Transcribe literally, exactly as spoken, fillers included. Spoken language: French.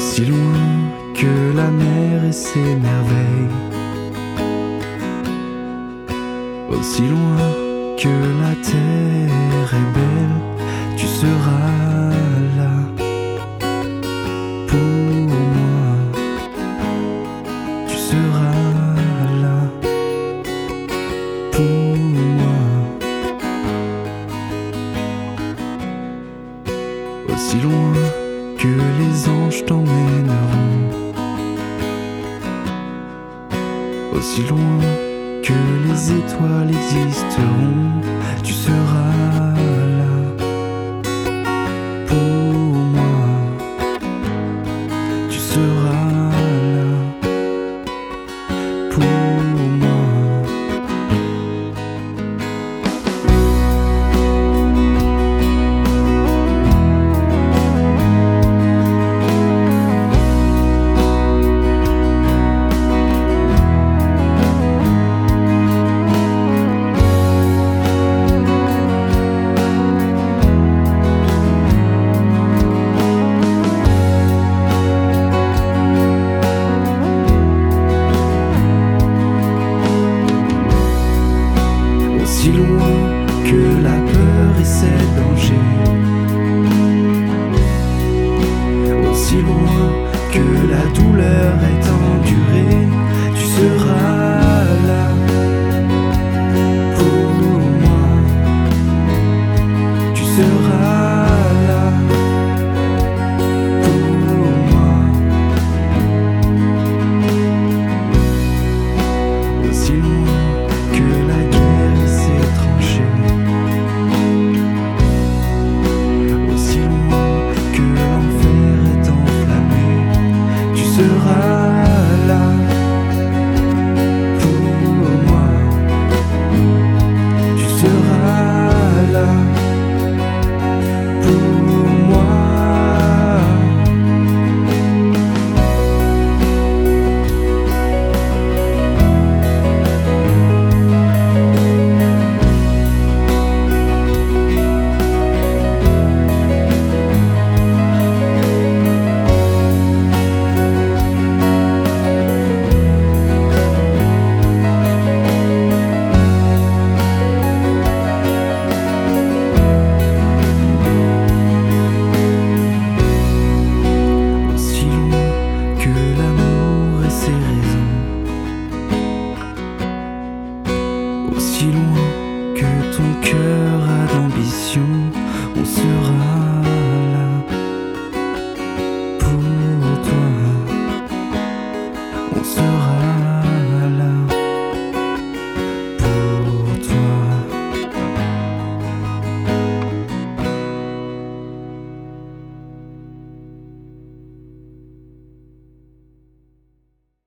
aussi loin que la mer et ses merveilles, aussi loin que la terre est belle, tu seras là pour moi, tu seras là pour moi, aussi loin que les anges t'emmèneront, aussi loin que les étoiles existeront, tu seras là pour moi, tu seras là pour moi. Aussi loin que la peur et ses dangers, aussi loin que la douleur est endurée, tu seras là pour moi, tu seras là pour moi, aussi loin que la guerre et ses tranchées, aussi loin que l'enfer est enflammé, tu seras là pour moi, tu seras là pour moi. Aussi loin que ton cœur